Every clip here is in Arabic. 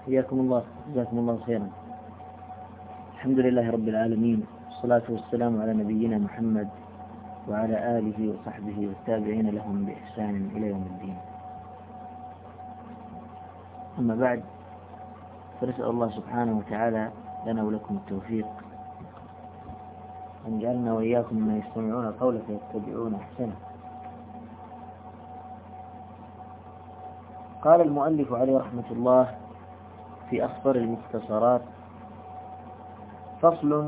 حياكم الله، جزاكم الله خيرا. الحمد لله رب العالمين، والصلاة والسلام على نبينا محمد وعلى آله وصحبه والتابعين لهم بإحسان إلى يوم الدين. أما بعد، فنسأل الله سبحانه وتعالى لنا ولكم التوفيق، أن جعلنا وإياكم ممن يستمعون القول فيتبعون أحسنه. قال المؤلف عليه رحمة الله في أخطر المختصرات: فصل: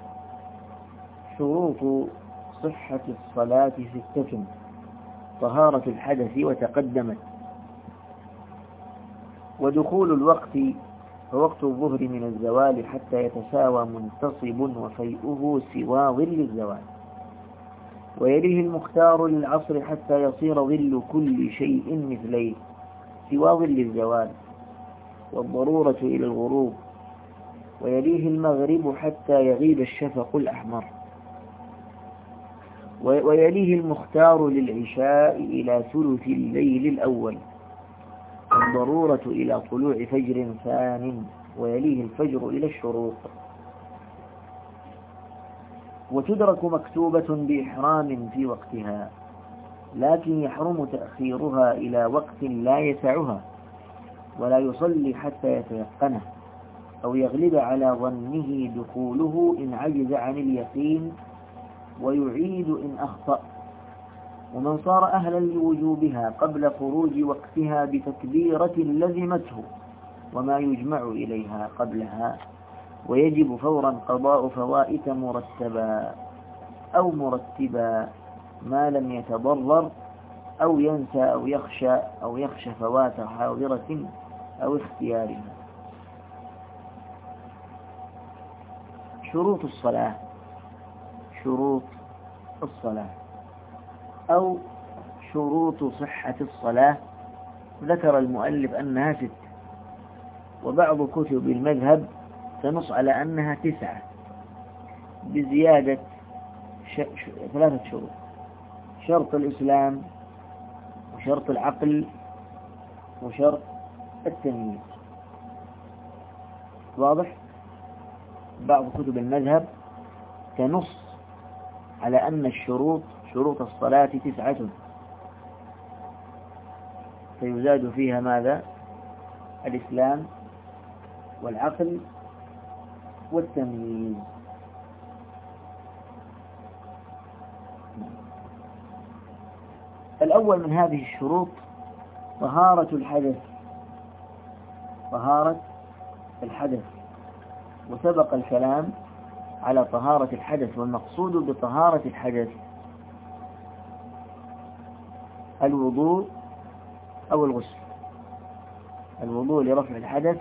شروط صحة الصلاة 6: طهارة الحدث وتقدمت، ودخول الوقت فوقت الظهر من الزوال حتى يتساوى منتصب وفيئه سوى ظل الزوال، ويليه المختار للعصر حتى يصير ظل كل شيء مثليه سوى ظل الزوال، والضرورة إلى الغروب، ويليه المغرب حتى يغيب الشفق الأحمر، ويليه المختار للعشاء إلى ثلث الليل الأول، والضرورة إلى طلوع فجر ثان، ويليه الفجر إلى الشروق. وتدرك مكتوبة بإحرام في وقتها، لكن يحرم تأخيرها إلى وقت لا يسعها، ولا يصلي حتى يتيقنه أو يغلب على ظنه دخوله إن عجز عن اليقين، ويعيد إن أخطأ. ومن صار أهلا لوجوبها قبل خروج وقتها بتكبيرة لزمته وما يجمع إليها قبلها، ويجب فورا قضاء فوائت مرتبا أو مرتبا ما لم يتضرر أو ينسى أو يخشى فوات حاضرة أو اختيارها. شروط الصلاة. شروط الصلاة أو شروط صحة الصلاة، ذكر المؤلف أنها 6، وبعض كتب المذهب تنص على أنها 9 بزيادة 3 شروط: شرط الإسلام، وشرط العقل، وشرط التمييز. واضح؟ بعض كتب المذهب تنص على أن شروط الصلاة 9، فيزاد فيها ماذا؟ الإسلام والعقل والتمييز. الأول من هذه الشروط طهارة الحدث. طهارة الحدث، وسبق الكلام على طهارة الحدث، والمقصود بطهارة الحدث الوضوء أو الغسل. الوضوء لرفع الحدث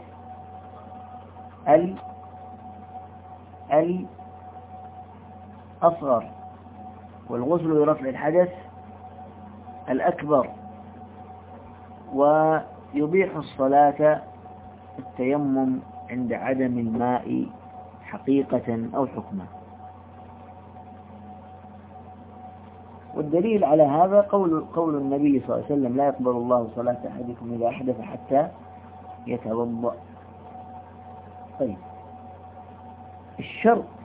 الأصغر، والغسل لرفع الحدث الأكبر. ويبيح الصلاة التيمم عند عدم الماء حقيقة أو حكما. والدليل على هذا قول النبي صلى الله عليه وسلم: لا يقبل الله صلاة أحدكم إذا أحدث حتى يتوضأ. طيب، الشرط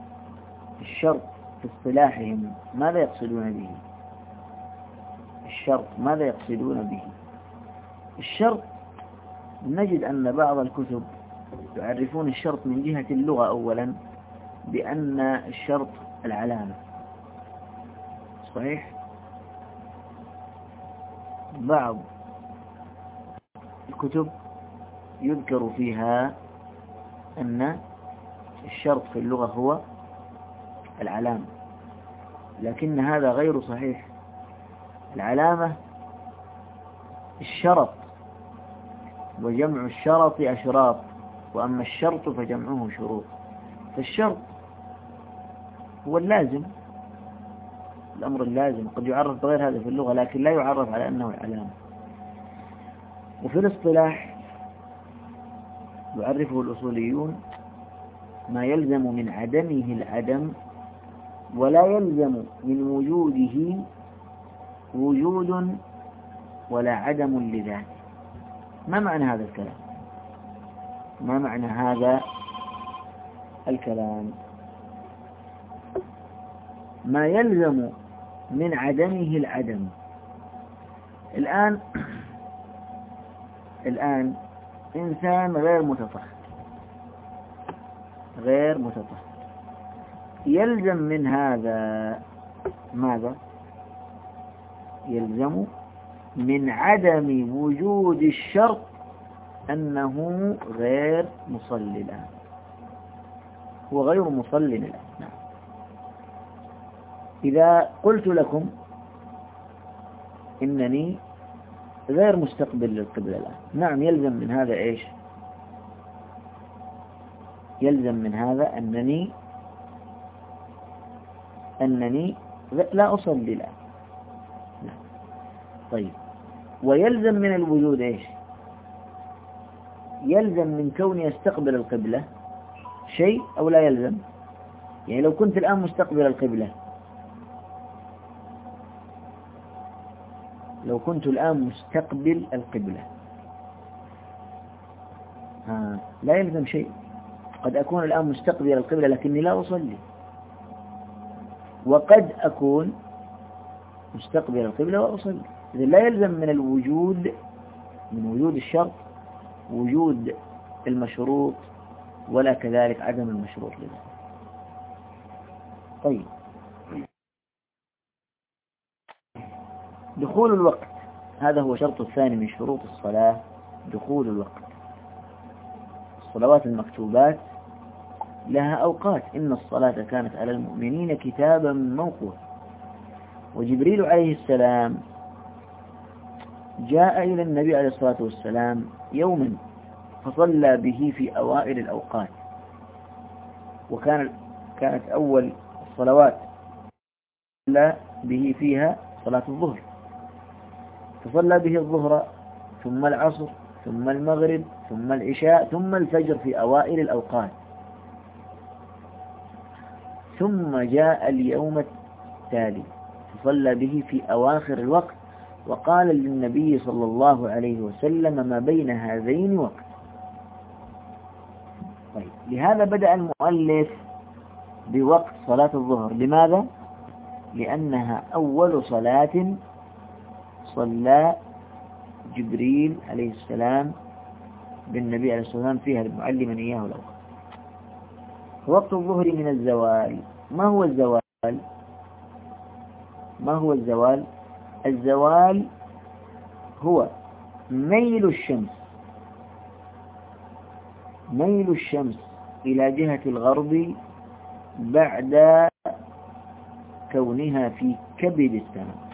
في اصطلاحهم ماذا يقصدون به؟ الشرط ماذا يقصدون به؟ الشرط، نجد أن بعض الكتب يعرفون الشرط من جهة اللغة أولا بأن الشرط العلامة. صحيح؟ بعض الكتب يذكر فيها أن الشرط في اللغة هو العلامة، لكن هذا غير صحيح. العلامة الشرط، وجمع الشرط أشراط، وأما الشرط فجمعه شروط. فالشرط هو اللازم، الأمر اللازم، قد يعرف بغير هذا في اللغة، لكن لا يعرف على أنه العلامة. وفي الاصطلاح يعرفه الأصوليون ما يلزم من عدمه العدم، ولا يلزم من وجوده وجود ولا عدم لذاته. ما معنى هذا الكلام؟ ما معنى هذا الكلام؟ ما يلزم من عدمه العدم. الآن إنسان غير متطهر يلزم من هذا ماذا؟ يلزم من عدم وجود الشرط أنه غير مصلي الآن، هو غير مصلي الآن. نعم. إذا قلت لكم إنني غير مستقبل للقبلة الآن، نعم، يلزم من هذا إيش؟ يلزم من هذا أنني لا أصلي الآن. نعم. طيب، ويلزم من الوجود إيش؟ يلزم من كوني أستقبل القبلة شيء أو لا يلزم؟ يعني لو كنت الآن مستقبل القبلة، لا يلزم شيء. قد أكون الآن مستقبل القبلة لكني لا أصلي، وقد أكون مستقبل القبلة وأصلي. إذا لا يلزم من وجود الشرط وجود المشروط، ولا كذلك عدم المشروط لذلك. طيب، دخول الوقت، هذا هو شرط الثاني من شروط الصلاة، دخول الوقت. الصلوات المكتوبات لها أوقات، إن الصلاة كانت على المؤمنين كتابا موقوتا. وجبريل عليه السلام جاء إلى النبي عليه الصلاة والسلام يوما فصلى به في أوائل الأوقات، كانت أول الصلوات صلى به فيها صلاة الظهر، فصلى به الظهر ثم العصر ثم المغرب ثم العشاء ثم الفجر في أوائل الأوقات. ثم جاء اليوم التالي فصلى به في أواخر الوقت، وقال للنبي صلى الله عليه وسلم: ما بين هذين وقت. طيب، لهذا بدأ المؤلف بوقت صلاة الظهر. لماذا؟ لأنها أول صلاة صلى جبريل عليه السلام بالنبي عليه الصلاة والسلام فيها معلما إياه الأوقات. وقت الظهر من الزوال. ما هو الزوال؟ الزوال هو ميل الشمس إلى جهة الغرب بعد كونها في كبد السماء.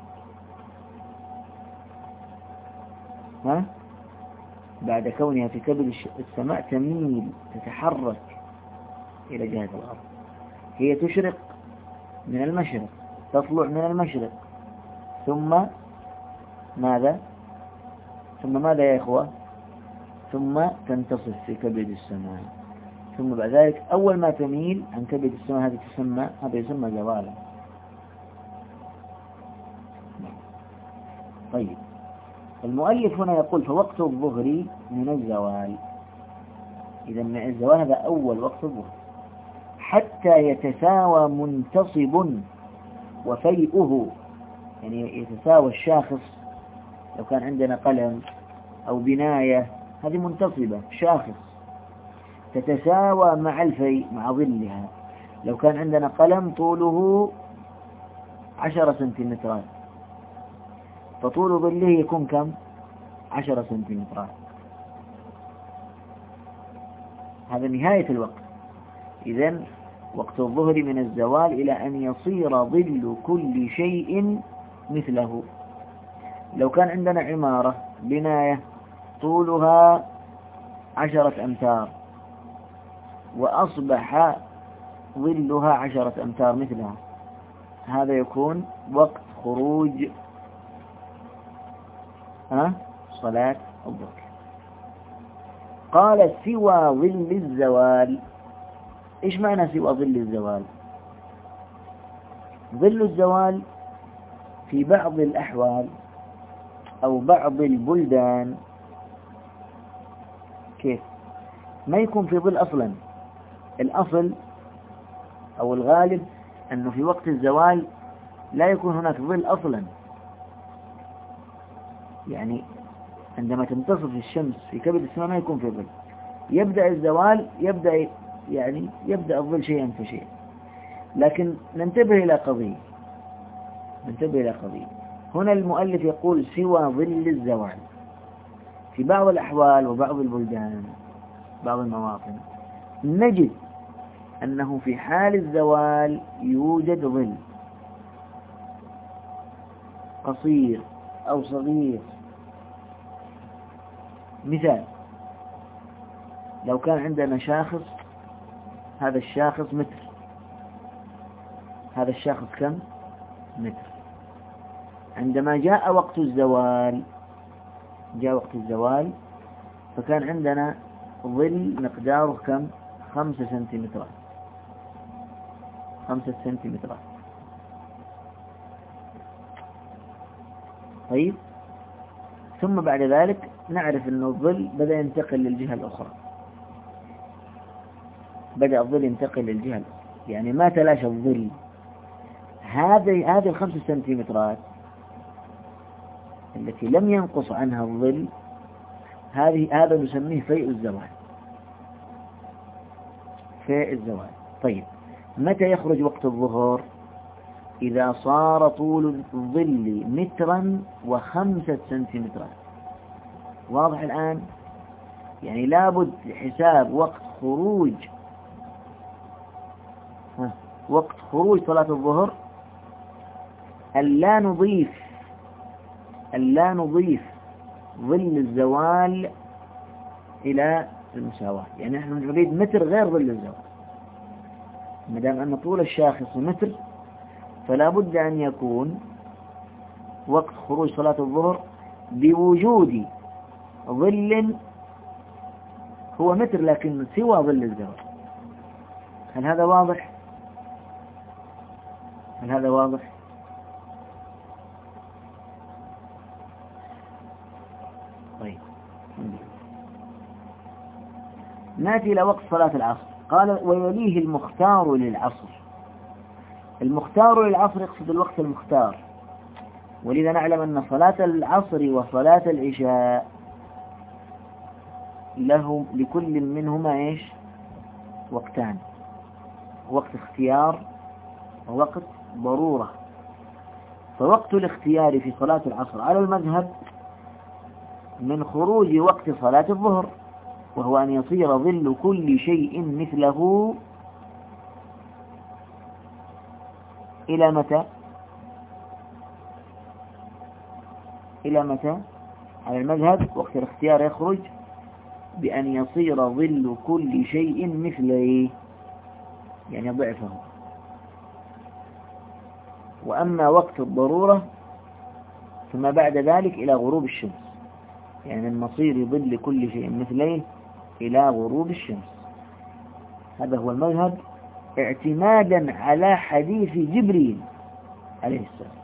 بعد كونها في كبد السماء تميل، تتحرك إلى جهة الغرب. هي تشرق من المشرق، تطلع من المشرق، ثم ماذا يا إخوة؟ ثم تنتصف في كبد السماء، ثم بعد ذلك أول ما تميل عن كبد السماء هذا يسمى زوالا. طيب، المؤلف هنا يقول: فوقت الظهر من الزوال. إذا من الزوال هذا أول وقت الظهر، حتى يتساوى منتصب وفيئه، يعني يتساوى الشاخص. لو كان عندنا قلم أو بناية، هذه منتصبة شاخص، تتساوى مع الفيء، مع ظلها. لو كان عندنا قلم طوله 10 سنتيمترات، فطول ظله يكون كم؟ 10 سنتيمترات. هذا نهاية الوقت. إذن وقت الظهر من الزوال إلى أن يصير ظل كل شيء مثله. لو كان عندنا عمارة بناية طولها 10 أمتار وأصبح ظلها 10 أمتار مثلها، هذا يكون وقت خروج صلاة الظهر. قال: سوى ظل الزوال. إيش معنى سوى ظل الزوال؟ ظل الزوال في بعض الأحوال أو بعض البلدان كيف؟ ما يكون في ظل أصلا. الأصل أو الغالب أنه في وقت الزوال لا يكون هناك ظل أصلا. يعني عندما تنتصف الشمس في كبد السماء ما يكون في ظل. يبدأ الزوال، يبدأ الظل شيئا فشيئا. لكن ننتبه إلى قضية. هنا المؤلف يقول سوى ظل الزوال. في بعض الأحوال وبعض البلدان، بعض المواطن، نجد أنه في حال الزوال يوجد ظل قصير أو صغير. مثال: لو كان عندنا شاخص، هذا الشاخص متر، هذا الشاخص كم؟ متر. عندما جاء وقت الزوال فكان عندنا ظل مقداره كم؟ 5 سنتيمترات. 5 سنتيمترات. طيب، ثم بعد ذلك نعرف أن الظل بدأ ينتقل للجهة الأخرى. بدأ الظل ينتقل للجهة الأخرى، يعني ما تلاشى الظل. هذه 5 سنتيمترات التي لم ينقص عنها الظل، هذا نسميه فيء الزوال. طيب، متى يخرج وقت الظهر؟ إذا صار طول الظل 1.5 سنتيمترات. واضح الآن؟ يعني لابد لحساب وقت خروج صلاة الظهر أن لا نضيف ظل الزوال إلى المساواة. يعني نحن نريد متر غير ظل الزوال. ما دام أن طول الشاخص متر، فلا بد أن يكون وقت خروج صلاة الظهر بوجود ظل هو متر لكن سوى ظل الزوال. هل هذا واضح؟ طيب، نأتي إلى وقت صلاة العصر. قال: ويليه المختار للعصر. المختار للعصر يقصد الوقت المختار، ولذا نعلم أن صلاة العصر وصلاة العشاء لكل منهما وقتان: وقت اختيار ووقت ضرورة. فوقت الاختيار في صلاة العصر على المذهب من خروج وقت صلاة الظهر، وهو أن يصير ظل كل شيء مثله إلى متى؟ على المذهب وقت الاختيار يخرج بأن يصير ظل كل شيء مثله، يعني ضعفه. وأما وقت الضرورة ثم بعد ذلك إلى غروب الشمس، يعني من مصير ظل كل شيء مثله إلى غروب الشمس. هذا هو المذهب اعتمادا على حديث جبريل عليه السلام.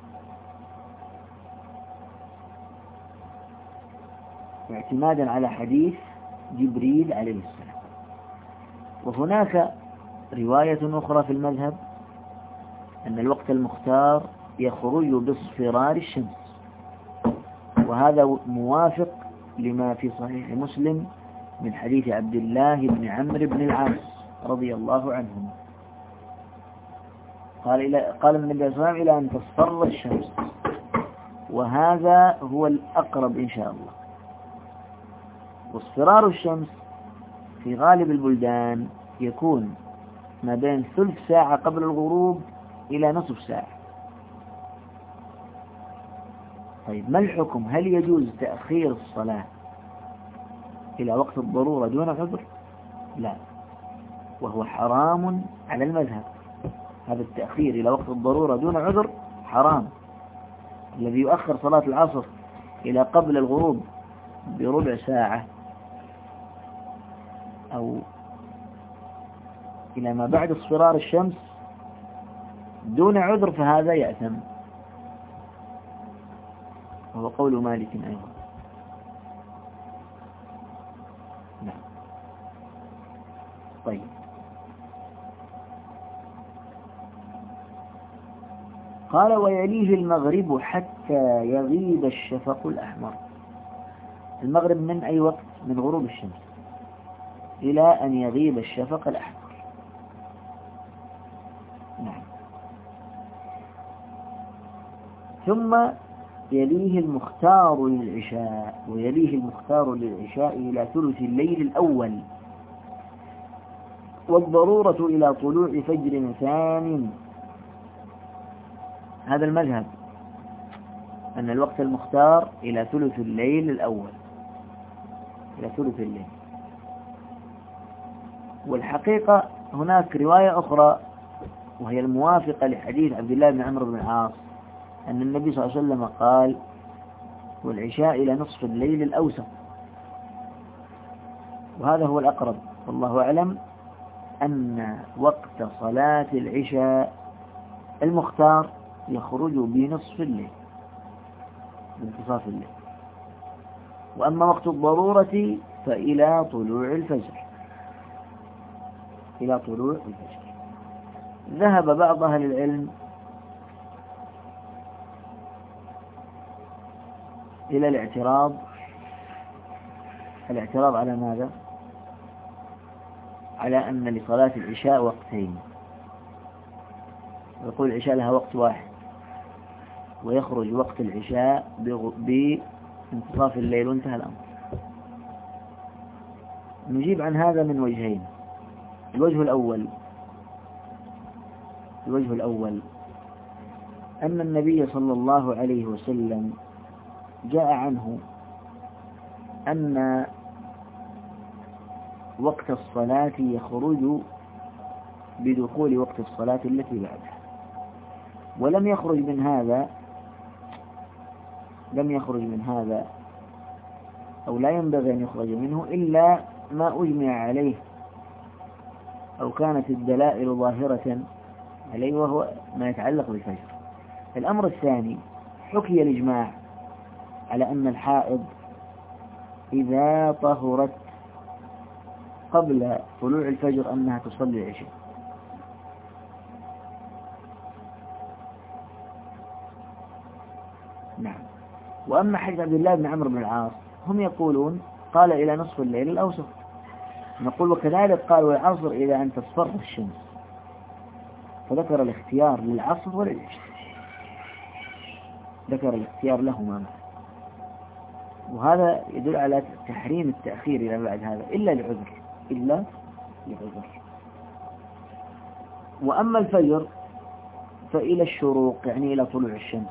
وهناك رواية أخرى في المذهب أن الوقت المختار يخرج باصفرار الشمس، وهذا موافق لما في صحيح مسلم من حديث عبد الله بن عمرو بن العاص رضي الله عنهما قال النبي صلى الله عليه وسلم: إلى أن تصفر الشمس. وهذا هو الأقرب إن شاء الله. واصفرار الشمس في غالب البلدان يكون ما بين ثلث ساعة قبل الغروب إلى نصف ساعة. طيب، ما الحكم؟ هل يجوز تأخير الصلاة إلى وقت الضرورة دون عذر؟ لا، وهو حرام على المذهب. هذا التأخير إلى وقت الضرورة دون عذر حرام. الذي يؤخر صلاة العصر إلى قبل الغروب بربع ساعة أو إلى ما بعد اصفرار الشمس دون عذر فهذا يأثم، وهو قول مالك أيضا. نعم. قال ويليه المغرب حتى يغيب الشفق الأحمر. المغرب من أي وقت؟ من غروب الشمس إلى أن يغيب الشفق الأحمر. نعم. ثم يليه المختار للعشاء، ويليه المختار للعشاء إلى ثلث الليل الأول، والضرورة إلى طلوع فجر ثان. هذا المذهب أن الوقت المختار إلى ثلث الليل الأول، إلى ثلث الليل. والحقيقة هناك رواية أخرى وهي الموافقة لحديث عبد الله بن عمرو بن العاص أن النبي صلى الله عليه وسلم قال والعشاء إلى نصف الليل الأوسط، وهذا هو الأقرب والله أعلم، أن وقت صلاة العشاء المختار يخرج بنصف الليل، بانتصاف الليل. وأما وقت الضرورة فإلى طلوع الفجر، إلى طلوع الفجر. ذهب بعض أهل العلم إلى الاعتراض على ماذا؟ على أن لصلاة العشاء وقتين، ويقول العشاء لها وقت واحد، ويخرج وقت العشاء بانتصاف الليل وانتهى الأمر. نجيب عن هذا من وجهين. الوجه الأول أن النبي صلى الله عليه وسلم جاء عنه أن وقت الصلاة يخرج بدخول وقت الصلاة التي بعدها، ولم يخرج من هذا أو لا ينبغي أن يخرج منه إلا ما أجمع عليه أو كانت الدلائل ظاهرة عليه، وهو ما يتعلق بالفجر. الأمر الثاني، حكي الإجماع على أن الحائض إذا طهرت قبل طلوع الفجر أنها تصلي العشاء. نعم. وأما حديث عبد الله بن عمرو بن العاص هم يقولون قال إلى نصف الليل الأوسط، نقول وكذلك قال والعصر إلى أن تصفر الشمس، فذكر الاختيار للعصر وللعشاء، ذكر الاختيار لهما، وهذا يدل على تحريم التأخير إلى بعد هذا إلا لعذر. وأما الفجر فإلى الشروق، يعني إلى طلوع الشمس.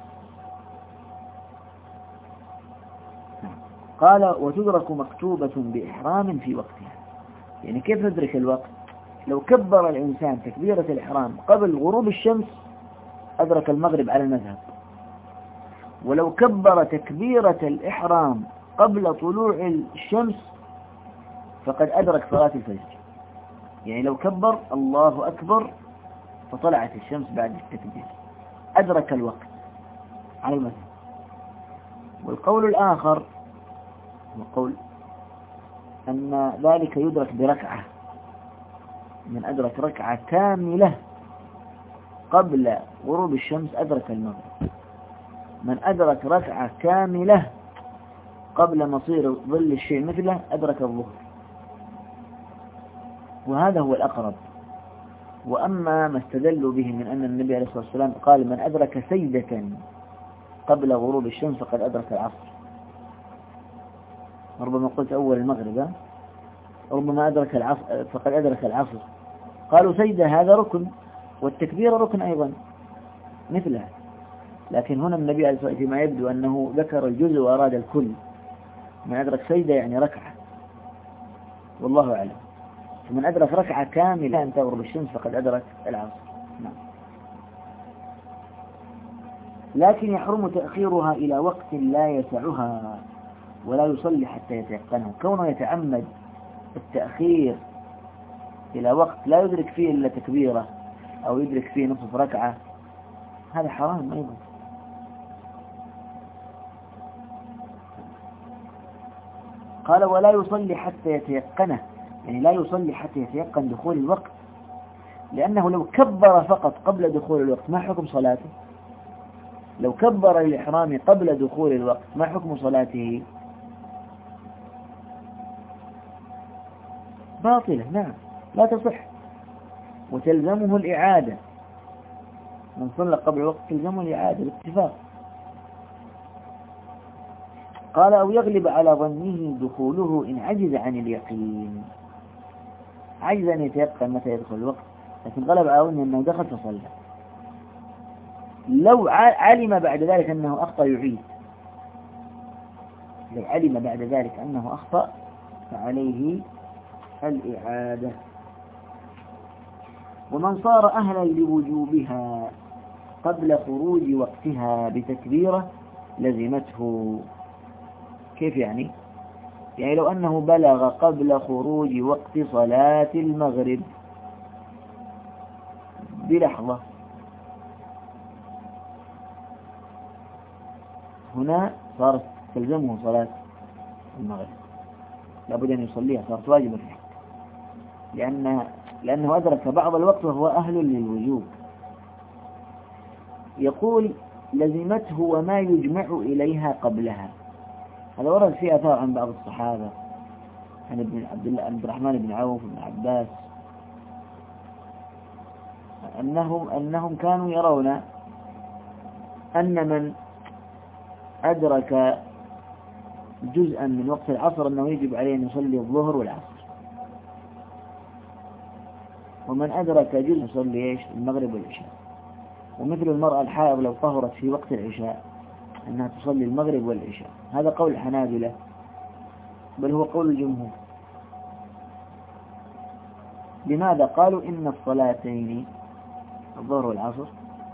قال وتدرك مكتوبة بإحرام في وقتها. يعني كيف ندرك الوقت؟ لو كبر الإنسان تكبيرة الإحرام قبل غروب الشمس أدرك المغرب على المذهب، ولو كبر تكبيرة الإحرام قبل طلوع الشمس فقد أدرك صلاة الفجر. يعني لو كبر الله أكبر فطلعت الشمس بعد التكبير أدرك الوقت على المذهب. والقول الآخر وقول أن ذلك يدرك بركعة، من أدرك ركعة كاملة قبل غروب الشمس أدرك المغرب، من أدرك ركعة كاملة قبل مصير ظل الشيء مثله أدرك الظهر، وهذا هو الأقرب. وأما ما استدلوا به من أن النبي عليه الصلاة والسلام قال من أدرك سيدة قبل غروب الشمس فقد أدرك العصر، ربما قلت أول المغرب، ربما أدرك العصر فقد أدرك العصر. قالوا سيدة هذا ركن، والتكبير ركن أيضا مثله، لكن هنا النبي عليه الصلاة والسلام فيما يبدو أنه ذكر الجزء وأراد الكل. من أدرك سيدة يعني ركعة، والله أعلم. فمن أدرك ركعة كاملة أن تغرب الشمس فقد أدرك العصر. نعم. لكن يحرم تأخيرها إلى وقت لا يسعها ولا يصلي حتى يتيقنه. كونه يتعمد التأخير إلى وقت لا يدرك فيه إلا تكبيرة أو يدرك فيه نصف ركعة، هذا حرام أيضا. قال ولا يصلي حتى يتيقنه، يعني لا يصلي حتى يتيقن دخول الوقت، لأنه لو كبر فقط قبل دخول الوقت ما حكم صلاته؟ لو كبر الإحرام قبل دخول الوقت ما حكم صلاته؟ باطلة، نعم، لا تصح، وتلزمه الإعادة. من صلى قبل الوقت تلزمه الإعادة باتفاق. قال أو يغلب على ظنه دخوله إن عجز عن اليقين، عجز أن يتيقن متى يدخل الوقت، لكن غلب على ظنه أنه دخل فصلى. لو علم بعد ذلك أنه أخطأ يعيد، لو علم بعد ذلك أنه أخطأ فعليه الإعادة. ومن صار أهلا لوجوبها قبل خروج وقتها بتكبيرة لزمته. كيف يعني؟ يعني لو أنه بلغ قبل خروج وقت صلاة المغرب بلحظة، هنا صارت تلزمه صلاة المغرب، لابد أن يصليها، صارت واجبة في حقه، لأنه أدرك بعض الوقت وهو أهل للوجوب. يقول لزمته وما يجمع إليها قبلها. هذا ورد فيه آثار عن بعض الصحابة، عن ابن عبد الرحمن بن عوف بن عباس، أنهم كانوا يرون أن من أدرك جزءا من وقت العصر أنه يجب عليه أن يصلي الظهر والعصر، ومن أدرك جزء يصلي المغرب والعشاء. ومثل المرأة الحائض لو طهرت في وقت العشاء أنها تصلي المغرب والعشاء. هذا قول الحنابلة، بل هو قول الجمهور. لماذا؟ قالوا إن الصلاتين الظهر والعصر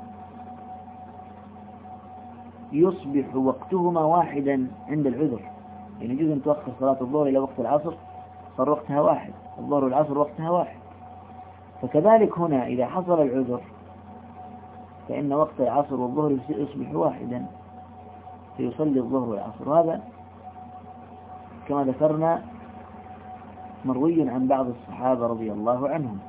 يصبح وقتهما واحدا عند العذر، يعني يجوز أن تؤخر صلاة الظهر إلى وقت العصر، صار وقتها واحد، الظهر والعصر وقتها واحد. فكذلك هنا إذا حصل العذر فإن وقت العصر والظهر يصبح واحدا، فيصلي الظهر والعصر. وهذا كما ذكرنا مروي عن بعض الصحابة رضي الله عنهم.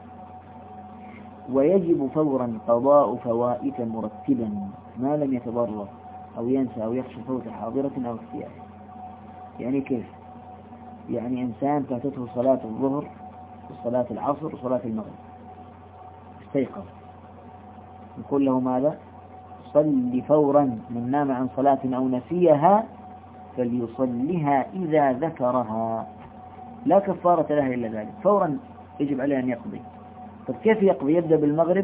ويجب فورا قضاء فوائت مرتبا ما لم يتضرر أو ينسى أو يخشى فوت حاضرة أو اختيار. يعني كيف؟ يعني إنسان فاتته صلاة الظهر وصلاة العصر وصلاة المغرب، استيقظ، نقول له ماذا؟ صل فورا، من نام عن صلاة أو نسيها فليصلها إذا ذكرها، لا كفارة لها إلا ذلك، فورا يجب عليه أن يقضي. طب كيف يقضي؟ يبدأ بالمغرب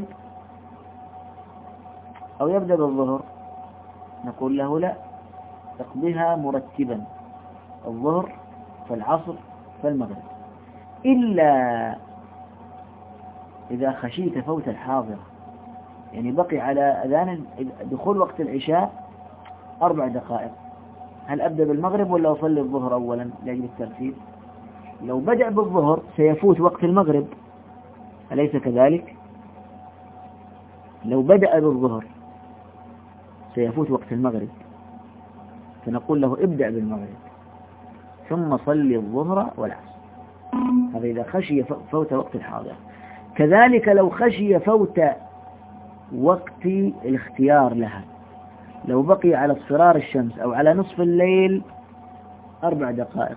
أو يبدأ بالظهر؟ نقول له لا، تقضيها مرتبا، الظهر فالعصر فالمغرب، إلا إذا خشيت فوت الحاضرة، يعني بقي على أذان دخول وقت العشاء 4 دقائق، هل أبدأ بالمغرب ولا أصلي الظهر أولا لأجل الترتيب؟ لو بدأ بالظهر سيفوت وقت المغرب، أليس كذلك؟ لو بدأ بالظهر سيفوت وقت المغرب، فنقول له ابدأ بالمغرب ثم صلي الظهر والعصر. هذا إذا خشي فوت وقت الحاضر. كذلك لو خشي فوت وقت الاختيار لها، لو بقي على اصفرار الشمس أو على نصف الليل 4 دقائق،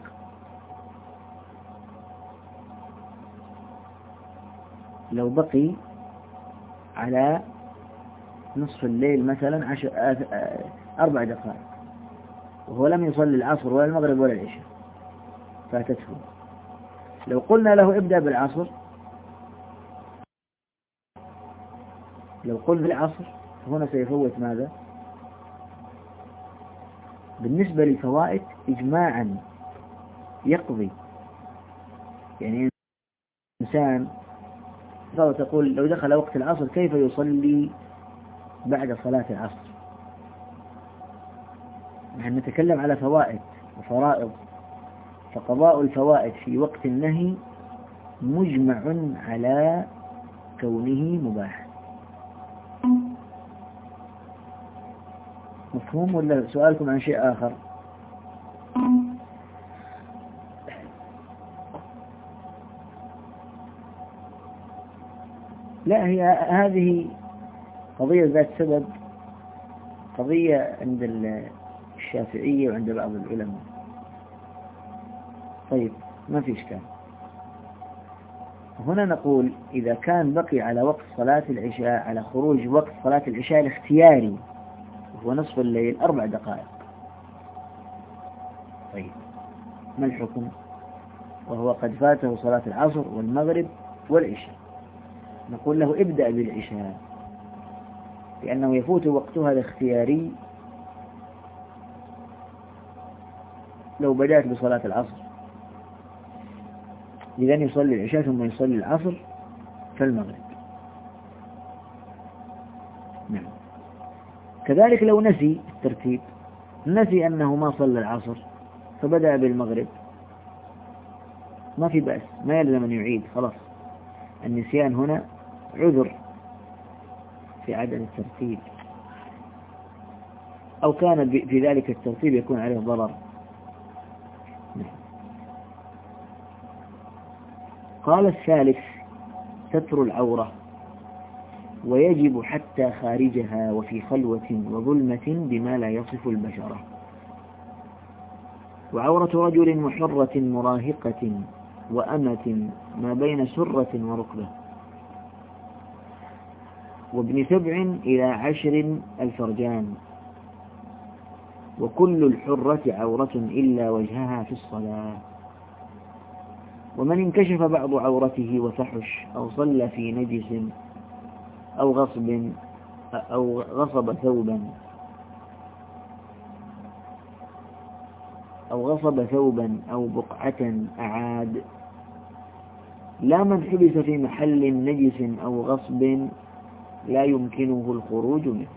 لو بقي على نصف الليل مثلا 4 دقائق وهو لم يصلي العصر ولا المغرب ولا العشاء فاتته، لو قلنا له ابدأ بالعصر، لو قلنا بالعصر هنا سيفوت ماذا؟ بالنسبة للفوائد إجماعا يقضي. يعني إنسان تقول لو دخل وقت العصر كيف يصلي بعد صلاة العصر؟ نحن نتكلم على فوائد وفرائض، فقضاء الفوائد في وقت النهي مجمع على كونه مباح. مفهوم ولا سؤالكم عن شيء آخر؟ لا، هي هذه قضية ذات سبب قضية عند الشافعية وعند بعض العلماء. طيب ما في إشكال. هنا نقول إذا كان بقي على وقت صلاة العشاء، على خروج وقت صلاة العشاء الاختياري وهو نصف الليل 4 دقائق، طيب ما الحكم وهو قد فاته صلاة العصر والمغرب والعشاء؟ نقول له ابدأ بالعشاء، لأنه يفوت وقتها الاختياري لو بدأت بصلاة العصر، إذن يصلي العشاء ثم يصلي العصر فالمغرب. نعم. كذلك لو نسي الترتيب، نسي أنه ما صلى العصر فبدأ بالمغرب، ما في بأس، ما يلزم أن يعيد، خلاص النسيان هنا عذر في عدم الترتيب، أو كان في ذلك الترتيب يكون عليه ضرر. قال الثالث ستر العورة، ويجب حتى خارجها وفي خلوة وظلمة بما لا يصف البشرة. وعورة رجل محرة مراهقة وأمة ما بين سرة وركبة، وابن 7 إلى 10 الفرجان، وكل الحرة عورة إلا وجهها في الصلاة. ومن انكشف بعض عورته وفحش أو صلى في نجس أو غصب ثوبا أو بقعة أعاد، لا من حبس في محل نجس أو غصب لا يمكنه الخروج منه.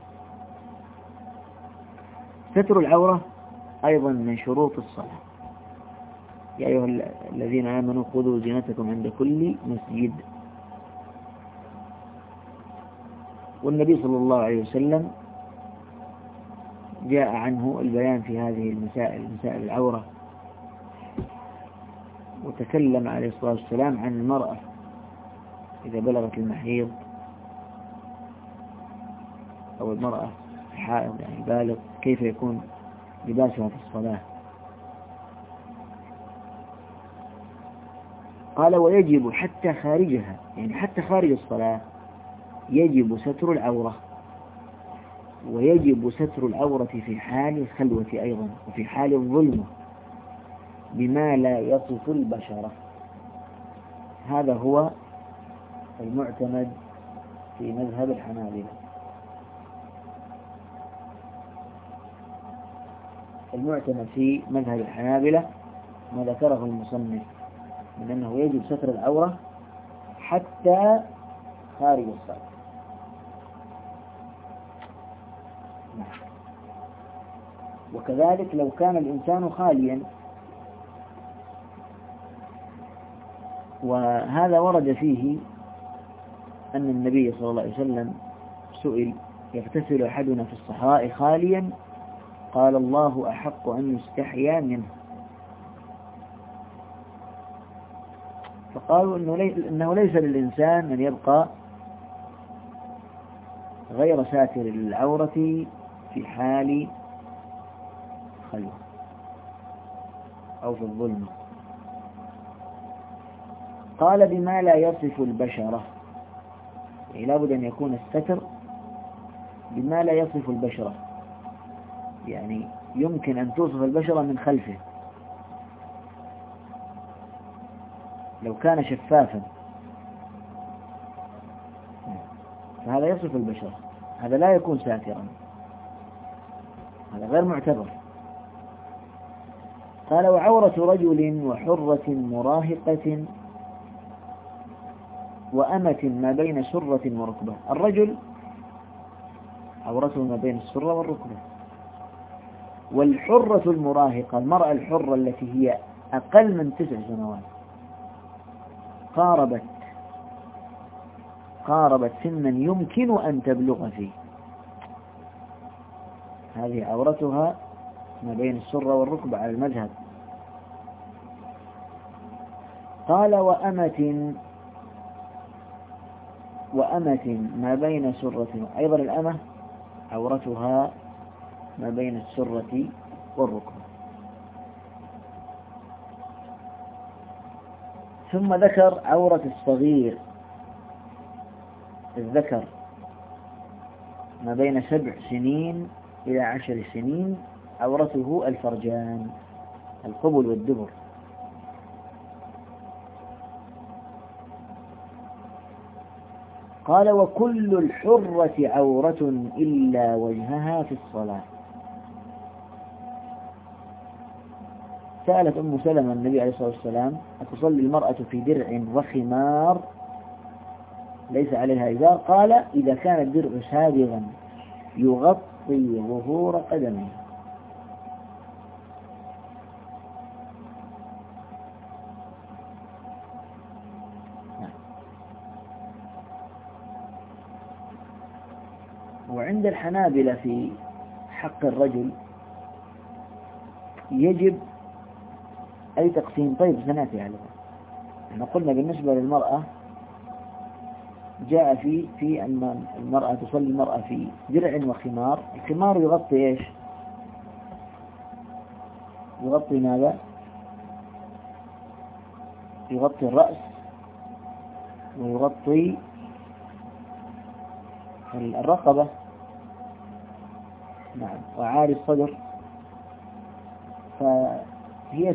ستر العورة أيضا من شروط الصلاة. يا أيها الذين آمنوا خذوا زينتكم عند كل مسجد. والنبي صلى الله عليه وسلم جاء عنه البيان في هذه مسائل العورة، وتكلم عليه الصلاة والسلام عن المرأة إذا بلغت المحيض، أو المرأة حائض يعني بالغ، كيف يكون لباسها في الصلاة. قال ويجب حتى خارجها، يعني حتى خارج الصلاة يجب ستر العورة، ويجب ستر العورة في حال الخلوة أيضا، وفي حال الظلمة بما لا يصف البشرة. هذا هو المعتمد في مذهب الحنابلة. المعتمد في مذهب الحنابلة ما ذكره المصنف من أنه يجب ستر العورة حتى خارج الصلاة. وكذلك لو كان الإنسان خاليا، وهذا ورد فيه أن النبي صلى الله عليه وسلم سئل يغتسل أحدنا في الصحراء خاليا؟ قال الله أحق أن يستحيا منه. فقالوا إنه ليس للإنسان أن يبقى غير ساتر العورة في حال خلوة أو في الظلمة. قال بما لا يصف البشرة، يعني لابد أن يكون الستر بما لا يصف البشرة، يعني يمكن أن توصف البشرة من خلفه. لو كان شفافا فهذا يصف البشرة، هذا لا يكون ساترا، هذا غير معتبر. قال وعورة رجل وحرة مراهقة وأمة ما بين سرة وركبة. الرجل عورته ما بين السرة والركبة، والحرة المراهقة المرأة الحرة التي هي أقل من 9 سنوات، قاربت سنا يمكن أن تبلغ فيه، هذه عورتها ما بين السرة والركبة على المذهب. قال وأمة ما بين سرة، أيضا الأمة عورتها ما بين السرة والركبة. ثم ذكر عورة الصغير الذكر ما بين 7 سنين إلى 10 سنين، عورته الفرجان، القبل والدبر. قال: وكل الحرة عورة إلا وجهها في الصلاة. سألت أم سلمة النبي عليه الصلاة والسلام: أتصلي المرأة في درع وخمار ليس عليها إزار؟ قال: إذا كان الدرع سابغا يغطي ظهور قدميه. وعند الحنابلة في حق الرجل يجب أي تقسيم. طيب سنأتي على ذلك. احنا قلنا بالنسبة للمرأة جاء في أن المرأة تصلي المرأة في درع وخمار. الخمار يغطي إيش؟ يغطي ماذا؟ يغطي الرأس ويغطي الرقبة، نعم، وعاري الصدر. فهي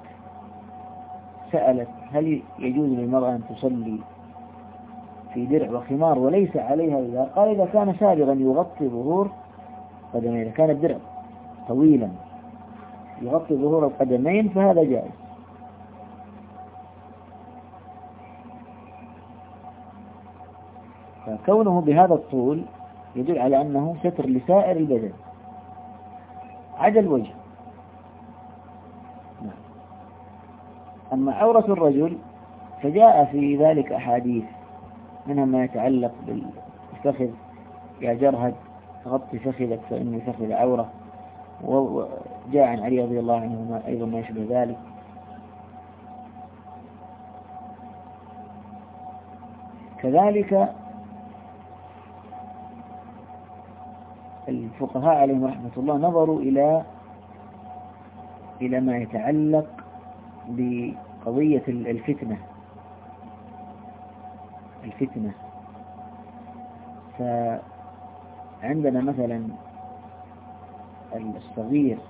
سألت هل يجوز للمرأة أن تصلي في درع وخمار وليس عليها إزار؟ قال: إذا كان سابغا يغطي ظهور قدمين، إذا كان الدرع طويلا يغطي ظهور القدمين فهذا جائز. فكونه بهذا الطول يدل على أنه ستر لسائر البدن عدا الوجه. أما عورة الرجل فجاء في ذلك أحاديث، منها ما يتعلق بالفخذ: يا جرهد غطي فخذك فإن الفخذ عورة. وجاء عن علي رضي الله عنه أيضا ما يشبه ذلك. كذلك الفقهاء عليهم رحمة الله نظروا إلى ما يتعلق بقضية الفتنة. فعندنا مثلا الصغير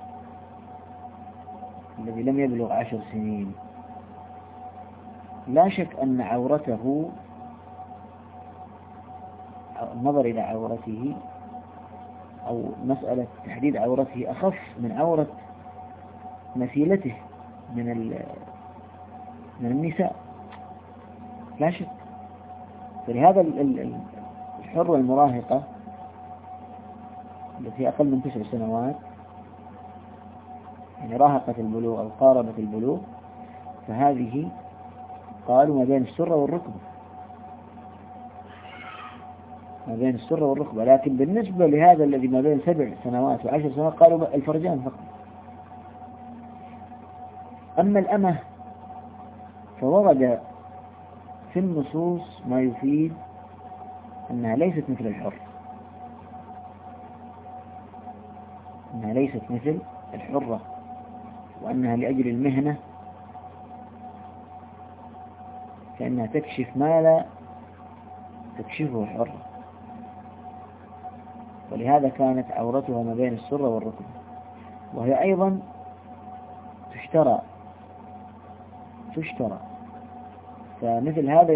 الذي لم يبلغ 10 سنين، لا شك أن عورته، النظر إلى عورته أو مسألة تحديد عورته أخف من عورة مثيلته من النساء، لا شك. فلهذا الحرة المراهقة التي أقل من 9 سنوات، يعني راهقت البلوغ أو قاربت البلوغ، فهذه قالوا ما بين السرة والركبة، ما بين السرة والركبة. لكن بالنسبة لهذا الذي ما بين 7 سنوات و10 سنوات قالوا الفرجان فقط. أما الأمة فورد في النصوص ما يفيد أنها ليست مثل الحر، أنها ليست مثل الحرة، وأنها لأجل المهنة فإنها تكشف ما لا تكشفه الحرة، ولهذا كانت عورتها ما بين السرة والركبة. وهي أيضا تشترى، فمثل هذا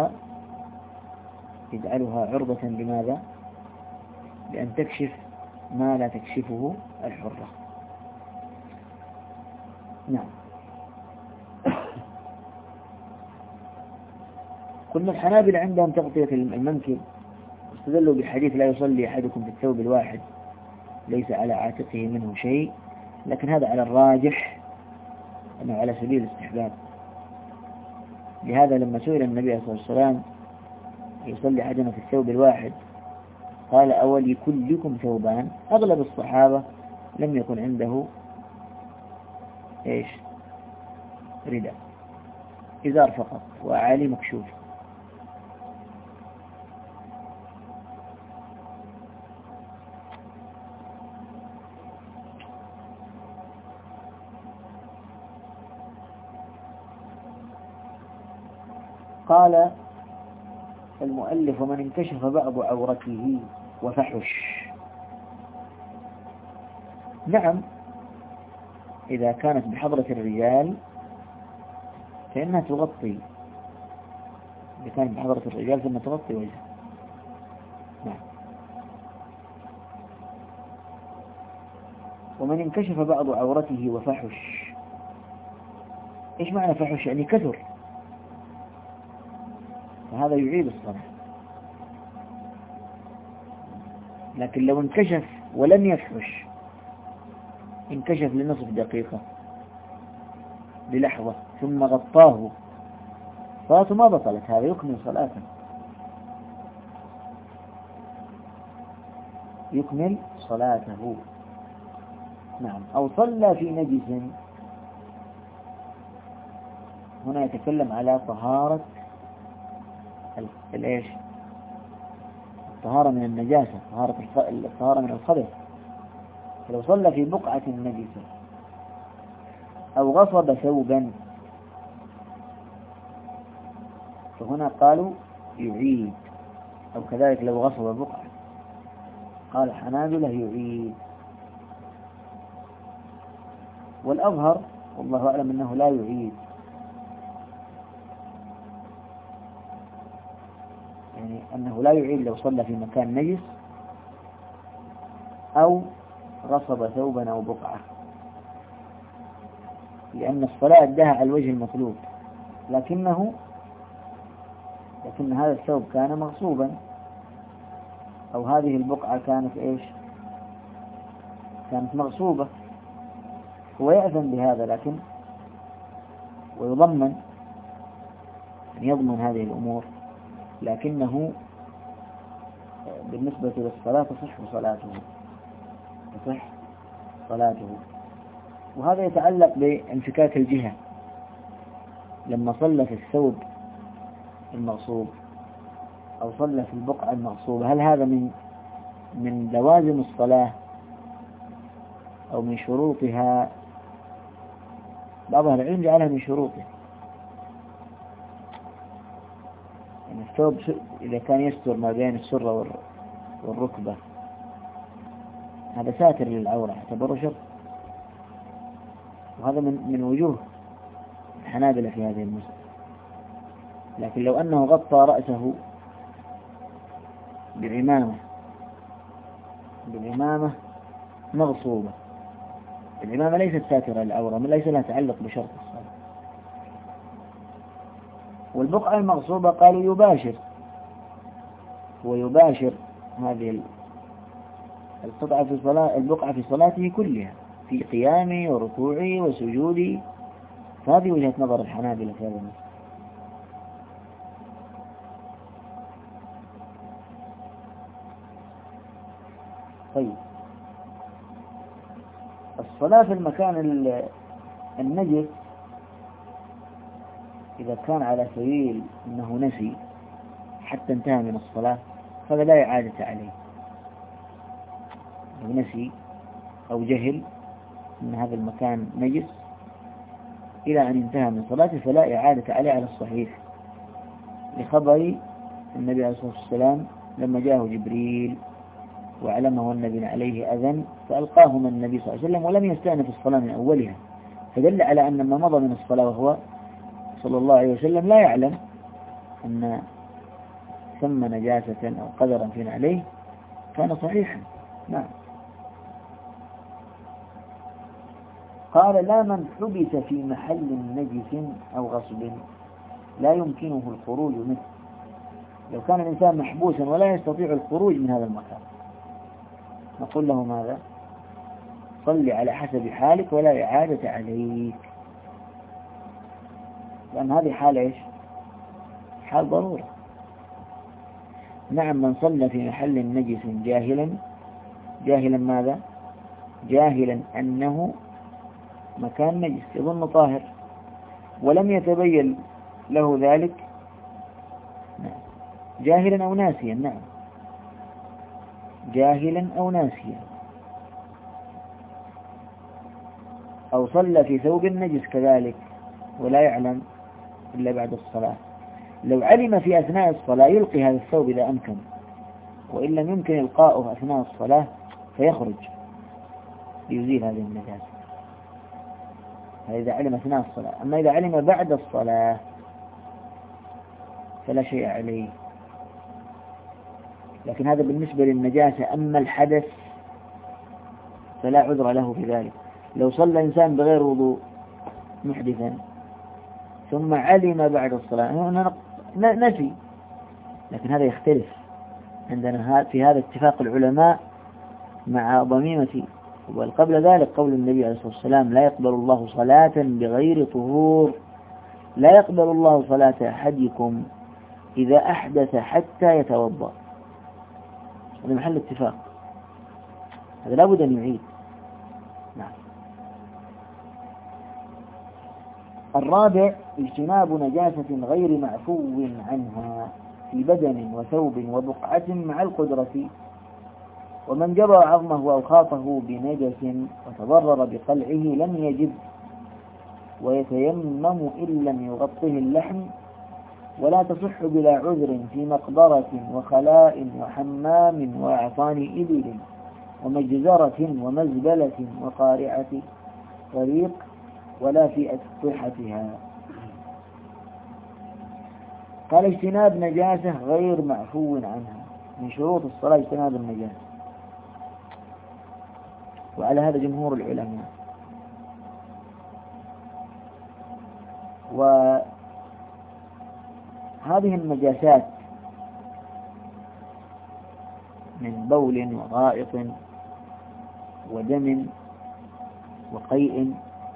يجعلها عرضة لماذا؟ لأن تكشف ما لا تكشفه الحرة. نعم. قلنا الحنابلة عندهم تغطية المنكب، استدلوا بحديث: لا يصلي أحدكم في الثوب الواحد ليس على عاتقه منه شيء، لكن هذا على الراجح أنه على سبيل الاستحباب. لهذا لما سئل النبي صلى الله عليه وسلم: يصلي أحدنا في الثوب الواحد؟ قال: أولي كلكم ثوبان؟ أغلب الصحابة لم يكن عنده رداء، إزار فقط وأعالي مكشوف. قال المؤلف: ومن انكشف بعض عورته وفحش. نعم، إذا كانت بحضرة الرجال فإنها تغطي، إذا كانت بحضرة الرجال فإنها تغطي وجهه. نعم. ومن انكشف بعض عورته وفحش، إيش معنى فحش؟ يعني كثر، فهذا يعيد الصلاة. لكن لو انكشف ولم يفحش، انكشف لنصف دقيقة، للحظة، ثم غطاه، صلاته ما بطلت، هذا يكمل صلاته، يكمل صلاته. نعم. أو صلى في نجس، هنا يتكلم على طهارة الإيش؟ الطهارة من النجاسة، الطهارة من الخبث. فلو صلى في بقعة نجسة أو غصب ثوبا، فهنا قالوا يعيد. أو كذلك لو غصب بقعة، قال الحنابلة يعيد. والأظهر والله أعلم أنه لا يعيد، يعني أنه لا يعيد لو صلى في مكان نجس أو غصب ثوبا أو بقعة، لأن الصلاة أداها على الوجه المطلوب، لكن هذا الثوب كان مغصوبا، أو هذه البقعة كانت إيش؟ كانت مغصوبة. هو يأذن بهذا، لكن ويضمن أن يضمن هذه الأمور، لكنه بالنسبة للصلاة تصح صلاته. وهذا يتعلق بانفكاك الجهة. لما صلى في الثوب المغصوب أو صلى في البقعة المغصوبة، هل هذا من لوازم الصلاة أو من شروطها؟ بعض أهل العلم جعلها من شروطه. يعني الثوب إذا كان يستر ما بين السرة والركبة، هذا ساتر للعورة، يعتبر شرط. وهذا من وجوه الحنابلة في هذه المسألة. لكن لو أنه غطى رأسه بعمامة مغصوبة، العمامة ليست ساترة للعورة، ليس لها تعلق بشرط الصلاة. والبقعة المغصوبة قالوا يباشر هذه البقعة في صلاته كلها، في قيامه وركوعه وسجوده. فهذه وجهة نظر الحنابلة في هذا المسألة. طيب، الصلاة في المكان النجس إذا كان على سبيل أنه نسي حتى انتهى من الصلاة، فهذا لا إعادة عليه. لو نسي أو جهل أن هذا المكان نجس إلى أن انتهى من صلاته فلا إعادة عليه على الصحيح، لخبر النبي عليه الصلاة والسلام لما جاءه جبريل وعلمه النبي عليه أذن فألقاهما النبي صلى الله عليه وسلم ولم يستأنف الصلاة من أولها، فدل على أن ما مضى من الصلاة وهو صلى الله عليه وسلم لا يعلم أن ثم نجاسة أو قدرا في عليه كان صحيحا. نعم. قال: لا من حبس في محل نجس أو غصب لا يمكنه الخروج منه. لو كان الإنسان محبوسا ولا يستطيع الخروج من هذا المكان، نقول له ماذا؟ صل على حسب حالك ولا إعادة عليك، لأن هذه حال إيش؟ حال ضرورة. نعم. من صلى في محل نجس جاهلا ماذا؟ جاهلا أنه مكان نجس، يظن طاهر ولم يتبين له ذلك. نعم. جاهلا أو ناسيا. نعم، جاهلا أو ناسيا. أو صلى في ثوب نجس كذلك ولا يعلم إلا بعد الصلاة، لو علم في أثناء الصلاة يلقي هذا الثوب إذا أمكن، وإن لم يمكن إلقاؤه أثناء الصلاة فيخرج ليزيل هذه النجاسة. هذا إذا علم أثناء الصلاة. أما إذا علم بعد الصلاة فلا شيء عليه. لكن هذا بالنسبة للنجاسة. أما الحدث فلا عذر له في ذلك. لو صلى إنسان بغير وضوء محدثا ثم علم بعد الصلاة نسي، لكن هذا يختلف عندنا في هذا اتفاق العلماء مع ضميمة. وقبل ذلك قول النبي عليه الصلاة والسلام: لا يقبل الله صلاة بغير طهور، لا يقبل الله صلاة أحدكم إذا أحدث حتى يتوضأ. هذا محل اتفاق، هذا لابد أن يعيد. نعم. الرابع: اجتناب نجاسة غير معفو عنها في بدن وثوب وبقعة مع القدرة. ومن جبر عظمه أو خاطه بنجس وتضرر بقلعه لم يجب، ويتيمم إن لم يغطه اللحم، ولا تصح بلا عذر في مقبرة وخلاء وحمام وأعطان إبل ومجزرة ومزبلة وقارعة طريق، ولا في أسطحتها. قال: اجتناب نجاسة غير معفو عنها. من شروط الصلاة اجتناب النجاسة، وعلى هذا جمهور العلماء. وهذه النجاسات من بول وغائط ودم وقيء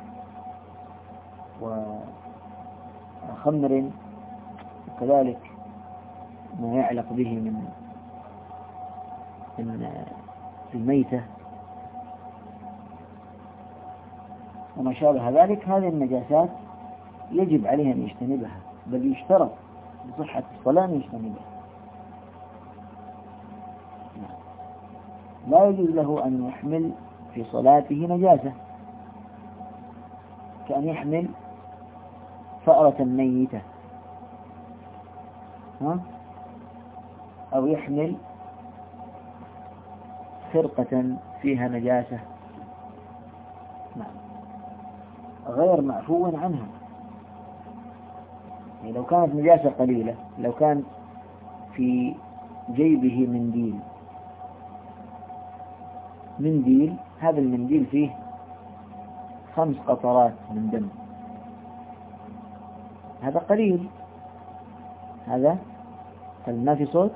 وخمر، وكذلك ما يعلق به من الميتة وما شابه ذلك. هذه النجاسات يجب عليه أن يجتنبها، بل يشترط بصحة الصلاة أن يجتنبها. لا يجوز له أن يحمل في صلاته نجاسة، كأن يحمل فأرة ميتة أو يحمل خرقة فيها نجاسة غير معفو عنها. يعني لو كانت نجاسة قليلة، لو كان في جيبه منديل، هذا المنديل فيه 5 قطرات من دم، هذا قليل، هذا ما في صوت،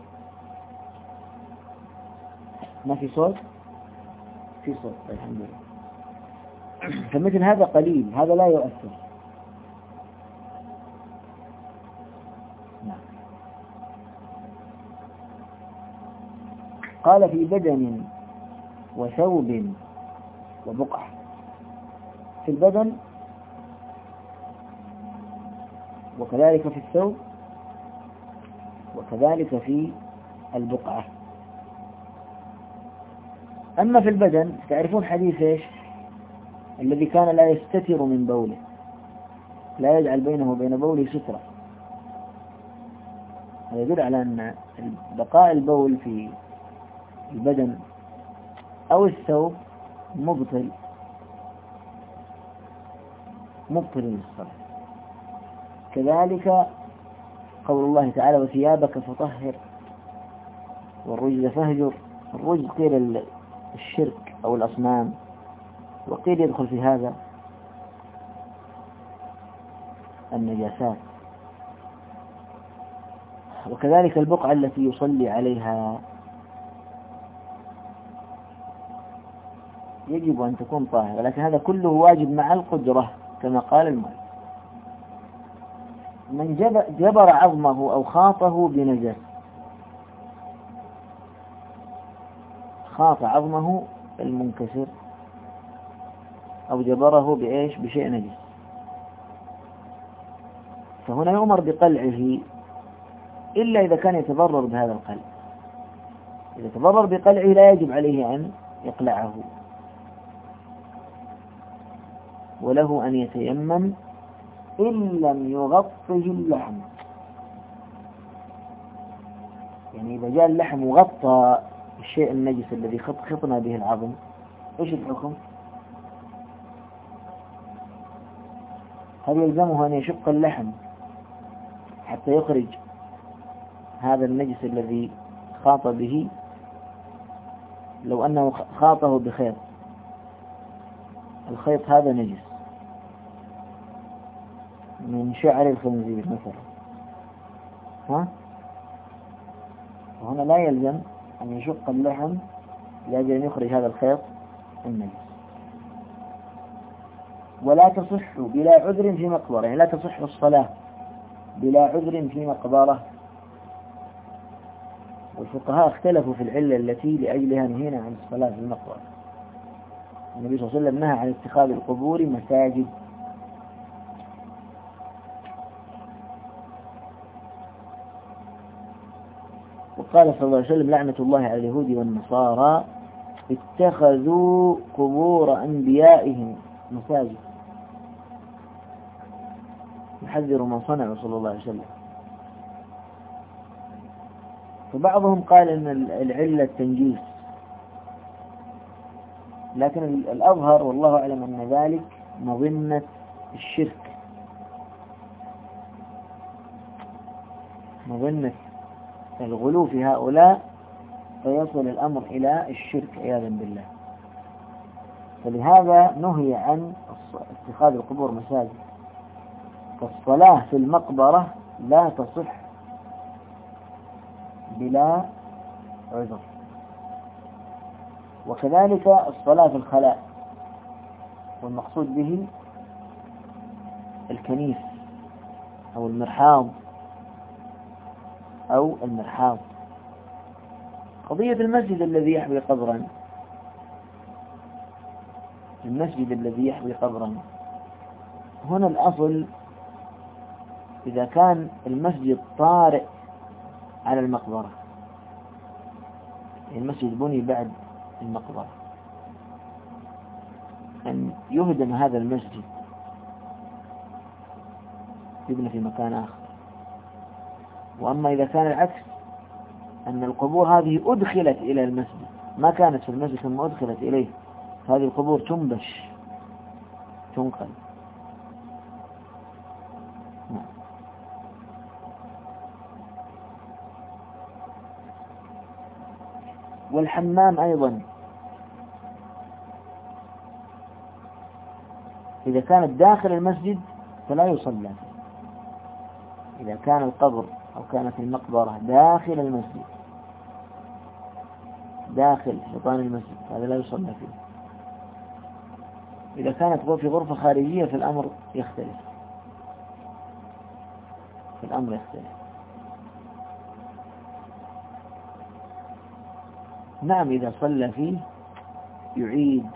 في صوت، الحمد لله. فمثل هذا قليل، هذا لا يؤثر. نعم. قال: في بدن وثوب وبقعة. في البدن وكذلك في الثوب وكذلك في البقعة. أما في البدن تعرفون حديث إيش؟ الذي كان لا يستتر من بوله، لا يجعل بينه وبين بوله سترة. هذا يدل على أن بقاء البول في البدن أو الثوب مبطل للصلاة. كذلك قول الله تعالى: وثيابك فطهر والرجز فاهجر. الرجز قيل الشرك أو الأصنام، وقيل يدخل في هذا النجاسات. وكذلك البقعة التي يصلي عليها يجب أن تكون طاهرة، لكن هذا كله واجب مع القدرة كما قال المؤلف. من جبر عظمه أو خاطه بنجس، خاط عظمه المنكسر أو جبره بإيش؟ بشيء نجس، فهنا يؤمر بقلعه إلا إذا كان يتضرر بهذا القلع. إذا تضرر بقلعه لا يجب عليه أن يقلعه، وله أن يتيمم إن لم يغطه اللحم. يعني إذا جاء اللحم وغطى الشيء النجس الذي خطنا به العظم، إيش الحكم؟ هل يلزمه أن يشق اللحم حتى يخرج هذا النجس الذي خاط به؟ لو أنه خاطه بخيط، الخيط هذا نجس من شعر الخنزير مثلا، وهنا لا يلزم أن يشق اللحم لأجل أن يخرج هذا الخيط النجس. ولا تصح بلا عذر في مقبرة، يعني لا تصح الصلاة بلا عذر في مقبرة. والفقهاء اختلفوا في العلة التي لأجلها نهينا عن الصلاة في المقبرة. النبي صلى الله عليه وسلم نهى عن اتخاذ القبور مساجد. وقال صلى الله عليه وسلم: لعنة الله على اليهود والنصارى اتخذوا قبور أنبيائهم مساجد. يحذر ما صنعوا صلى الله عليه وسلم. فبعضهم قال إن العلة التنجيس، لكن الأظهر والله أعلم أن ذلك مظنة الشرك، مظنة الغلو في هؤلاء، فيصل الأمر إلى الشرك عياذا بالله. فلهذا نهي عن اتخاذ القبور مساجد. فالصلاة في المقبرة لا تصح بلا عذر. وكذلك الصلاة في الخلاء، والمقصود به الكنيس أو المرحاض أو المرحاض. قضية المسجد الذي يحوي قبرا، المسجد الذي يحوي قبرا، هنا الأصل إذا كان المسجد طارئ على المقبرة، المسجد بني بعد المقبرة، أن يهدم هذا المسجد يبنى في مكان آخر. وأما إذا كان العكس، أن القبور هذه أدخلت إلى المسجد، ما كانت في المسجد ثم أدخلت إليه، هذه القبور تنبش تنقل. والحمام أيضا إذا كانت داخل المسجد فلا يصلى فيه. إذا كان القبر أو كانت المقبرة داخل المسجد، داخل حيطان المسجد، هذا لا يصلى فيه. إذا كانت في غرفة خارجية فالأمر يختلف، نعم إذا صلى فيه يعيد،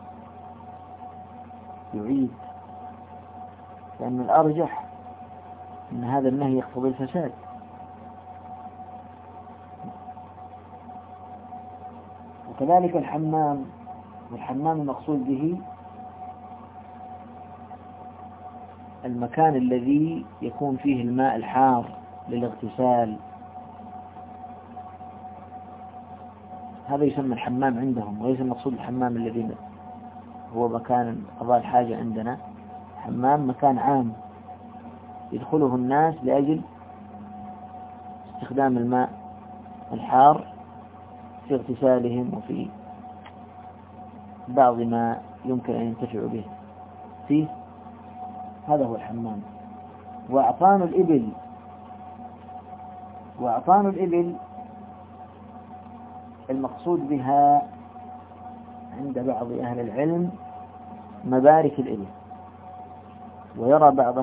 لأن الأرجح أن هذا النهي يقتضي الفساد. وكذلك الحمام، والحمام المقصود به المكان الذي يكون فيه الماء الحار للاغتسال، هذا يسمى الحمام عندهم، وليس المقصود الحمام الذي هو مكان قضاء الحاجة عندنا. حمام مكان عام يدخله الناس لأجل استخدام الماء الحار في اغتسالهم وفي بعض ما يمكن أن ينتفعوا به فيه، هذا هو الحمام. وأعطان الإبل المقصود بها عند بعض أهل العلم مبارك الإبل، ويرى بعض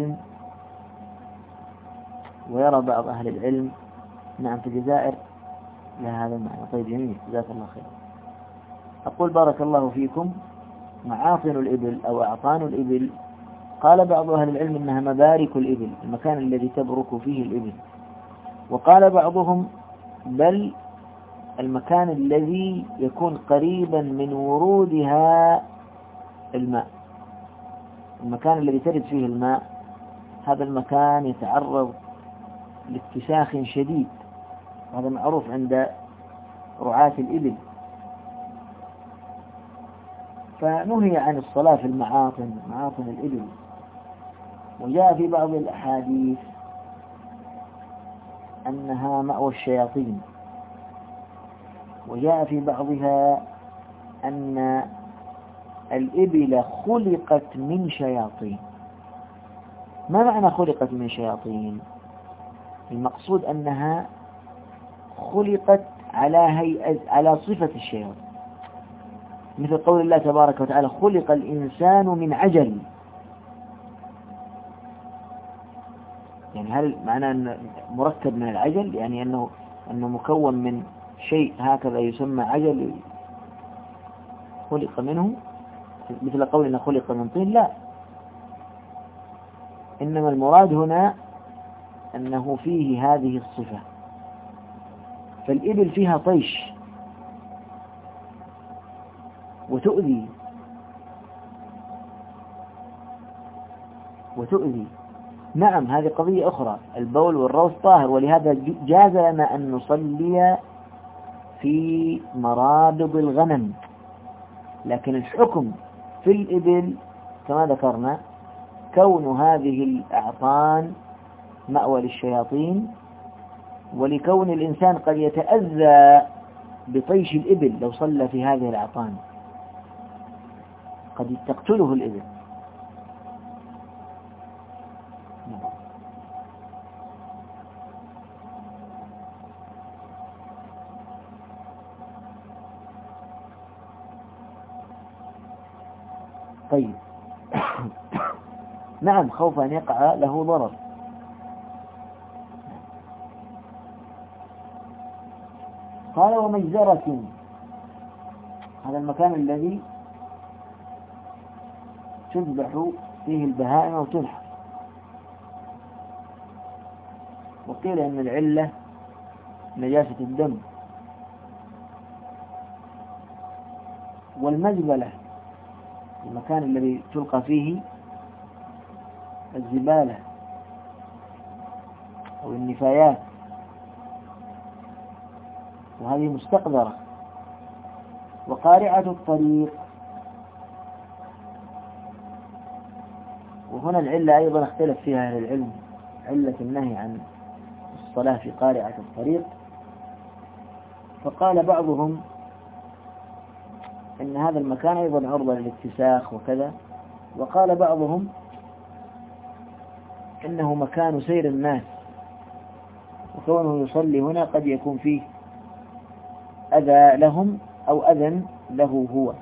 أهل العلم نعم في الجزائر لهذا المعنى. طيب جميل، جزاك الله خير. أقول بارك الله فيكم، معاطن الإبل أو أعطان الإبل، قال بعض أهل العلم إنها مبارك الإبل، المكان الذي تبرك فيه الإبل. وقال بعضهم بل المكان الذي يكون قريبا من ورودها الماء، المكان الذي ترد فيه الماء، هذا المكان يتعرض لاتساخ شديد هذا معروف عند رعاة الإبل. فنهي عن الصلاة في معاطن الإبل. وجاء في بعض الأحاديث أنها مأوى الشياطين، وجاء في بعضها أن الإبل خلقت من شياطين. ما معنى خلقت من شياطين؟ المقصود أنها خلقت على صفة الشياطين، مثل قول الله تبارك وتعالى: خلق الإنسان من عجل. يعني هل معنى أن مركب من العجل، يعني أنه مكون من شيء هكذا يسمى عجل خلق منه، مثل قولنا خلق من طين؟ لا، إنما المراد هنا أنه فيه هذه الصفة. فالإبل فيها طيش وتؤذي نعم، هذه قضية أخرى. البول والروث طاهر، ولهذا جاز لنا أن نصلي في مرابض الغنم. لكن الحكم في الإبل كما ذكرنا كون هذه الأعطان مأوى للشياطين، ولكون الإنسان قد يتأذى بطيش الإبل لو صلى في هذه الأعطان، قد تقتله الإبل. طيب. نعم، خوف أن يقع له ضرر. قال: ومجزرة، هذا المكان الذي تذبح فيه البهائم وتنحر. وقيل أن العلة نجاسة الدم. والمزبلة المكان الذي تلقى فيه الزبالة أو النفايات، وهذه مستقذرة. وقارعة الطريق، وهنا العلة أيضا اختلف فيها أهل العلم، علة النهي عن الصلاة في قارعة الطريق. فقال بعضهم إن هذا المكان أيضا عرضة للاتساخ وكذا، وقال بعضهم إنه مكان سير الناس، وكونه يصلي هنا قد يكون فيه أذى لهم أو أذى له هو.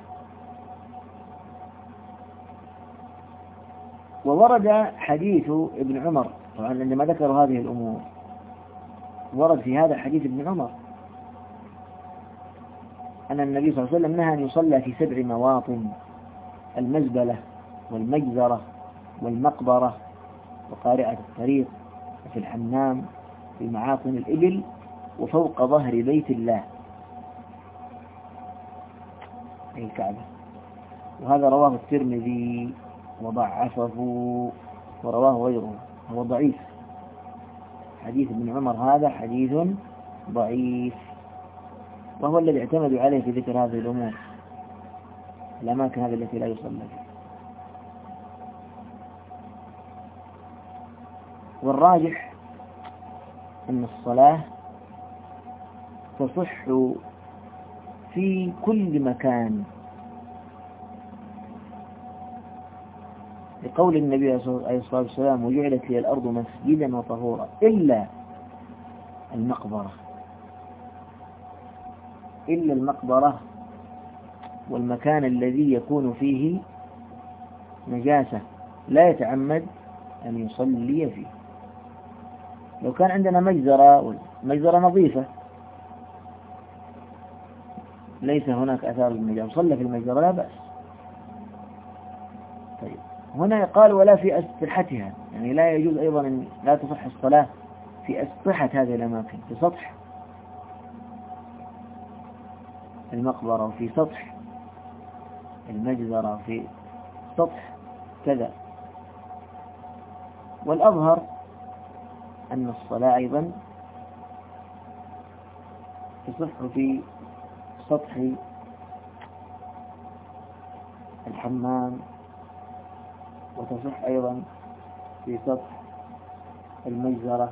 وورد حديث ابن عمر، طبعا عندما ذكروا هذه الأمور ورد في هذا حديث ابن عمر أن النبي صلى الله عليه وسلم نهى أن يصلى في 7 مواطن: المزبلة والمجزرة والمقبرة وقارعة الطريق، وفي الحمام، في معاطن الإبل، وفوق ظهر بيت الله أي الكعبة. وهذا رواه الترمذي وضعفه، ورواه غيره، هو ضعيف. حديث ابن عمر هذا حديث ضعيف، وهو الذي اعتمدوا عليه في ذكر هذه الأمور، الأماكن هذه التي لا يصلى فيها. والراجح أن الصلاة تصح في كل مكان، لقول النبي عليه الصلاة والسلام: وجعلت لي الأرض مسجدا وطهورا إلا المقبرة والمكان الذي يكون فيه نجاسة لا يتعمد أن يصلي فيه. لو كان عندنا مجزرة نظيفة ليس هناك أثار للنجاسة صلى في المجزرة لا بأس. طيب، هنا قال: ولا في أسطحتها، يعني لا يجوز أيضا أن لا تصح الصلاة في أسطحة هذه الأماكن، في سطح المقبرة، وفي سطح المجزرة، وفي سطح كذا. والأظهر أن الصلاة أيضا تصح في سطح الحمام، وتصح أيضا في سطح المجزرة.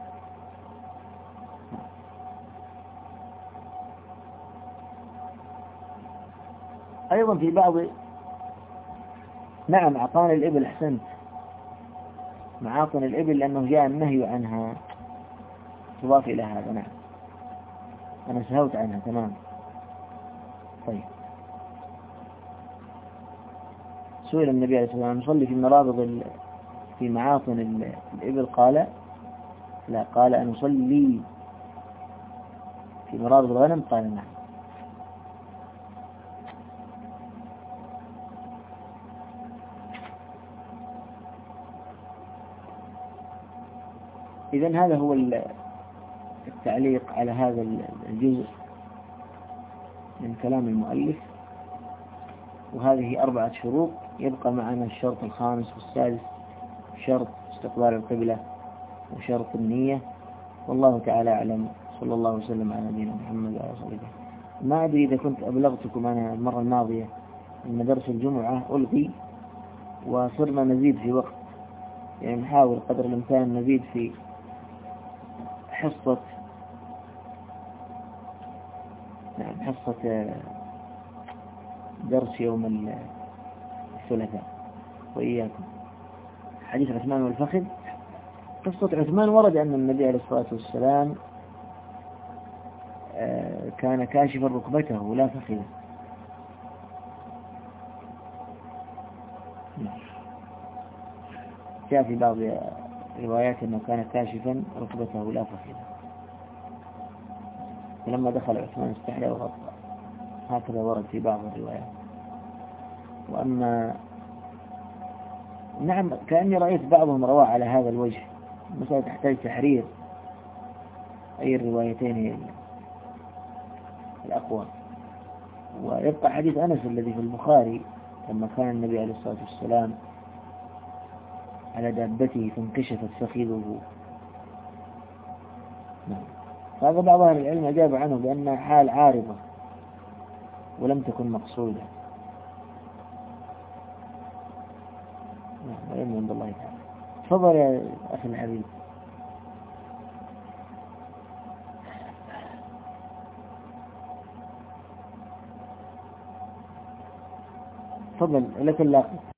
أيضا في بعض، نعم، أعطان الإبل، أحسنت، معاطن الإبل، لأنه جاء النهي عنها، تضاف إلى هذا. نعم، أنا سهوت عنها، تمام. طيب، سئل النبي عليه الصلاة والسلام: نصلي في مرابض في معاطن الإبل؟ قال لا. قال: أن نصلي في مرابض الغنم؟ قال نعم. إذن هذا هو التعليق على هذا الجزء من كلام المؤلف. وهذه 4 شروط. يبقى معنا الشرط الخامس والسادس: شرط استقبال القبلة، وشرط النية. والله تعالى أعلم. صلى الله وسلم على نبينا محمد وعلى آله وصحبه. ما أدري إذا كنت أبلغتكم أنا المرة الماضية أن درس الجمعة ألغي، وصرنا نزيد في وقت، يعني نحاول قدر الإمكان نزيد في حصة، نعم، حصة درس يوم الثلاثاء. وإياكم حديث عثمان والفخذ. قصة عثمان ورد أن النبي عليه الصلاة والسلام كان كاشفا ركبته لا فخذه. جاء في بعض الروايات أنه كان كاشفا ركبته لا فخذه، فلما دخل عثمان استحيا وغطى. هكذا ورد في بعض الروايات. وأما، نعم، كأني رأيت بعضهم رواه على هذا الوجه. المسألة تحتاج تحرير أي الروايتين هي الأقوى. ويبقى حديث أنس الذي في البخاري لما كان النبي عليه الصلاة والسلام على دابته فانكشفت فخذه. نعم. هذا بعض أهل العلم أجاب عنه بأنها حال عارضة ولم تكن مقصودة. نعم، العلم عند الله تعالى. تفضل يا أخي الحبيب. تفضل، لك اللاقي.